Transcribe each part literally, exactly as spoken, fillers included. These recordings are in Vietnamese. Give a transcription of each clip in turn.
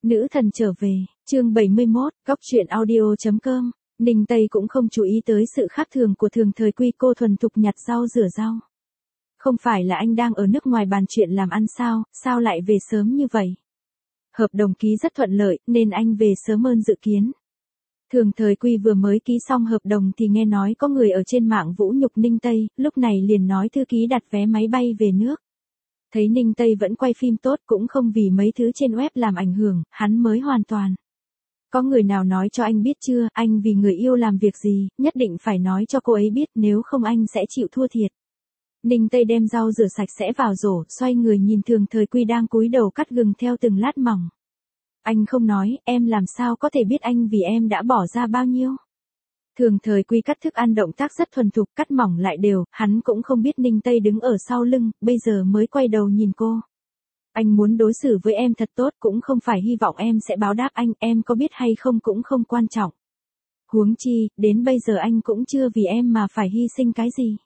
Nữ thần trở về, chương bảy mươi mốt, góc truyện audio chấm com. Ninh Tây cũng không chú ý tới sự khác thường của Thường Thời Quy, cô thuần thục nhặt rau rửa rau. Không phải là anh đang ở nước ngoài bàn chuyện làm ăn sao, sao lại về sớm như vậy? Hợp đồng ký rất thuận lợi, nên anh về sớm hơn dự kiến. Thường Thời Quy vừa mới ký xong hợp đồng thì nghe nói có người ở trên mạng vũ nhục Ninh Tây, lúc này liền nói thư ký đặt vé máy bay về nước. Thấy Ninh Tây vẫn quay phim tốt, cũng không vì mấy thứ trên web làm ảnh hưởng, hắn mới hoàn toàn. Có người nào nói cho anh biết chưa, anh vì người yêu làm việc gì, nhất định phải nói cho cô ấy biết, nếu không anh sẽ chịu thua thiệt. Ninh Tây đem rau rửa sạch sẽ vào rổ, xoay người nhìn Thường Thời Quy đang cúi đầu cắt gừng theo từng lát mỏng. Anh không nói, em làm sao có thể biết anh vì em đã bỏ ra bao nhiêu. Thường Thời Quy cắt thức ăn động tác rất thuần thục, cắt mỏng lại đều, hắn cũng không biết Ninh Tây đứng ở sau lưng, bây giờ mới quay đầu nhìn cô. Anh muốn đối xử với em thật tốt, cũng không phải hy vọng em sẽ báo đáp anh, em có biết hay không cũng không quan trọng. Huống chi, đến bây giờ anh cũng chưa vì em mà phải hy sinh cái gì.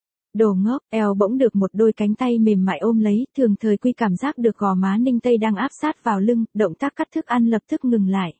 Đồ ngốc, eo bỗng được một đôi cánh tay mềm mại ôm lấy, Thường Thời Quy cảm giác được gò má Ninh Tây đang áp sát vào lưng, động tác cắt thức ăn lập tức ngừng lại.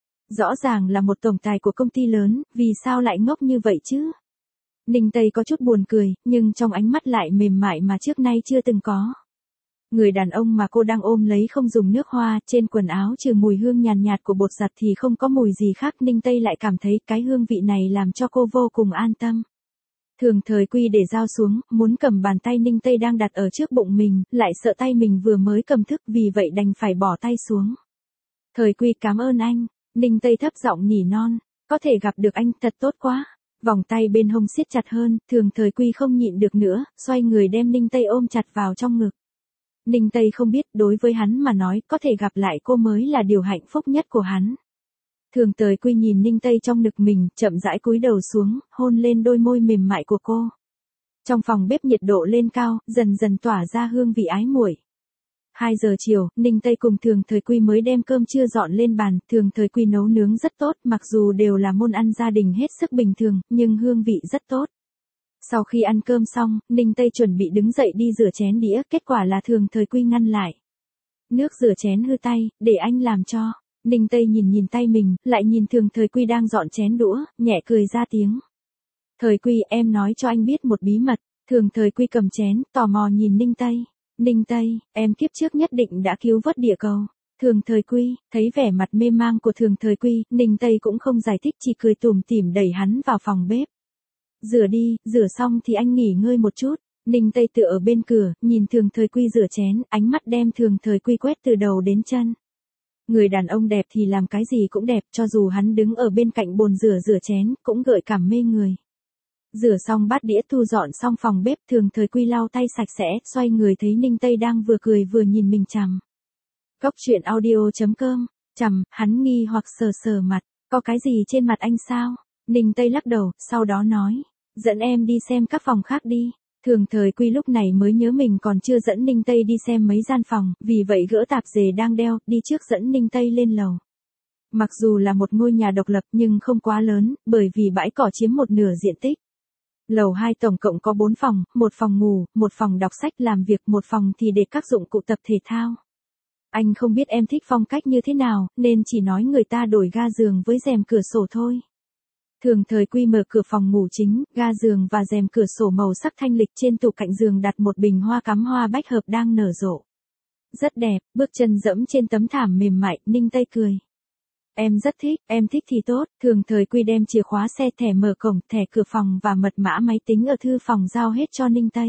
Rõ ràng là một tổng tài của công ty lớn, vì sao lại ngốc như vậy chứ? Ninh Tây có chút buồn cười, nhưng trong ánh mắt lại mềm mại mà trước nay chưa từng có. Người đàn ông mà cô đang ôm lấy không dùng nước hoa, trên quần áo trừ mùi hương nhàn nhạt, nhạt của bột giặt thì không có mùi gì khác. Ninh Tây lại cảm thấy cái hương vị này làm cho cô vô cùng an tâm. Thường Thời Quy để dao xuống, muốn cầm bàn tay Ninh Tây đang đặt ở trước bụng mình, lại sợ tay mình vừa mới cầm thức, vì vậy đành phải bỏ tay xuống. Thời Quy, cảm ơn anh. Ninh Tây thấp giọng nỉ non, có thể gặp được anh thật tốt quá. Vòng tay bên hông siết chặt hơn, Thường Thời Quy không nhịn được nữa, xoay người đem Ninh Tây ôm chặt vào trong ngực. Ninh Tây không biết, đối với hắn mà nói, có thể gặp lại cô mới là điều hạnh phúc nhất của hắn. Thường Thời Quy nhìn Ninh Tây trong ngực mình, chậm rãi cúi đầu xuống, hôn lên đôi môi mềm mại của cô. Trong phòng bếp nhiệt độ lên cao, dần dần tỏa ra hương vị ái muội. hai giờ chiều, Ninh Tây cùng Thường Thời Quy mới đem cơm trưa dọn lên bàn. Thường Thời Quy nấu nướng rất tốt, mặc dù đều là món ăn gia đình hết sức bình thường, nhưng hương vị rất tốt. Sau khi ăn cơm xong, Ninh Tây chuẩn bị đứng dậy đi rửa chén đĩa, kết quả là Thường Thời Quy ngăn lại. Nước rửa chén hư tay, để anh làm cho. Ninh Tây nhìn nhìn tay mình, lại nhìn Thường Thời Quy đang dọn chén đũa, nhẹ cười ra tiếng. Thời Quy, em nói cho anh biết một bí mật. Thường Thời Quy cầm chén, tò mò nhìn Ninh Tây. Ninh Tây, em kiếp trước nhất định đã cứu vớt địa cầu. Thường Thời Quy, thấy vẻ mặt mê mang của Thường Thời Quy, Ninh Tây cũng không giải thích, chỉ cười tủm tỉm đẩy hắn vào phòng bếp. Rửa đi, rửa xong thì anh nghỉ ngơi một chút. Ninh Tây tựa ở bên cửa, nhìn Thường Thời Quy rửa chén, ánh mắt đem Thường Thời Quy quét từ đầu đến chân. Người đàn ông đẹp thì làm cái gì cũng đẹp, cho dù hắn đứng ở bên cạnh bồn rửa rửa chén, cũng gợi cảm mê người. Rửa xong bát đĩa, thu dọn xong phòng bếp, Thường Thời Quy lau tay sạch sẽ, xoay người thấy Ninh Tây đang vừa cười vừa nhìn mình chằm. Góc truyện audio chấm com, chằm, hắn nghi hoặc sờ sờ mặt, có cái gì trên mặt anh sao? Ninh Tây lắc đầu, sau đó nói, dẫn em đi xem các phòng khác đi. Thường Thời Quy lúc này mới nhớ mình còn chưa dẫn Ninh Tây đi xem mấy gian phòng, vì vậy gỡ tạp dề đang đeo, đi trước dẫn Ninh Tây lên lầu. Mặc dù là một ngôi nhà độc lập nhưng không quá lớn, bởi vì bãi cỏ chiếm một nửa diện tích. Lầu hai tổng cộng có bốn phòng, một phòng ngủ, một phòng đọc sách làm việc, một phòng thì để các dụng cụ tập thể thao. Anh không biết em thích phong cách như thế nào, nên chỉ nói người ta đổi ga giường với rèm cửa sổ thôi. Thường Thời Quy mở cửa phòng ngủ chính, ga giường và rèm cửa sổ màu sắc thanh lịch, trên tủ cạnh giường đặt một bình hoa cắm hoa bách hợp đang nở rộ. Rất đẹp, bước chân dẫm trên tấm thảm mềm mại, Ninh Tây cười. Em rất thích, em thích thì tốt. Thường Thời Quy đem chìa khóa xe, thẻ mở cổng, thẻ cửa phòng và mật mã máy tính ở thư phòng giao hết cho Ninh Tây.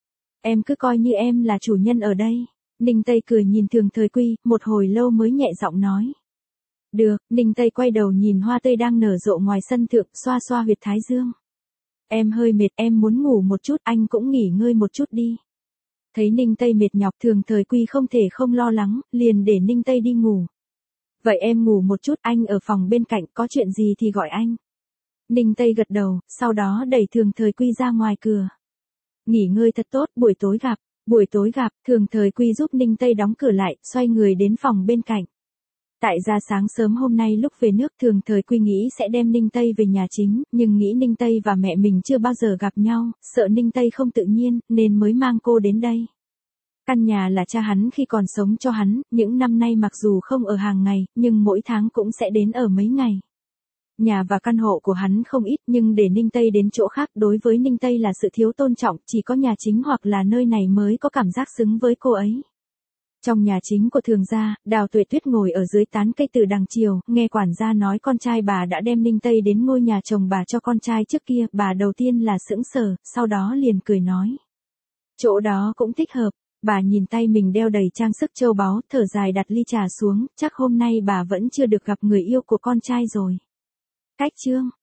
Em cứ coi như em là chủ nhân ở đây. Ninh Tây cười nhìn Thường Thời Quy, một hồi lâu mới nhẹ giọng nói. Được. Ninh Tây quay đầu nhìn hoa tươi đang nở rộ ngoài sân thượng, xoa xoa huyệt thái dương. Em hơi mệt, em muốn ngủ một chút, anh cũng nghỉ ngơi một chút đi. Thấy Ninh Tây mệt nhọc, Thường Thời Quy không thể không lo lắng, liền để Ninh Tây đi ngủ. Vậy em ngủ một chút, anh ở phòng bên cạnh, có chuyện gì thì gọi anh. Ninh Tây gật đầu, sau đó đẩy Thường Thời Quy ra ngoài cửa. Nghỉ ngơi thật tốt, buổi tối gặp. Buổi tối gặp, Thường Thời Quy giúp Ninh Tây đóng cửa lại, xoay người đến phòng bên cạnh. Tại ra sáng sớm hôm nay lúc về nước, Thường Thời Quy nghĩ sẽ đem Ninh Tây về nhà chính, nhưng nghĩ Ninh Tây và mẹ mình chưa bao giờ gặp nhau, sợ Ninh Tây không tự nhiên, nên mới mang cô đến đây. Căn nhà là cha hắn khi còn sống cho hắn, những năm nay mặc dù không ở hàng ngày, nhưng mỗi tháng cũng sẽ đến ở mấy ngày. Nhà và căn hộ của hắn không ít, nhưng để Ninh Tây đến chỗ khác đối với Ninh Tây là sự thiếu tôn trọng, chỉ có nhà chính hoặc là nơi này mới có cảm giác xứng với cô ấy. Trong nhà chính của Thường gia, Đào Tuệ Tuyết ngồi ở dưới tán cây từ đằng chiều, nghe quản gia nói con trai bà đã đem Ninh Tây đến ngôi nhà chồng bà cho con trai trước kia, bà đầu tiên là sững sờ, sau đó liền cười nói. Chỗ đó cũng thích hợp, bà nhìn tay mình đeo đầy trang sức châu báu, thở dài đặt ly trà xuống, chắc hôm nay bà vẫn chưa được gặp người yêu của con trai rồi. Cách chương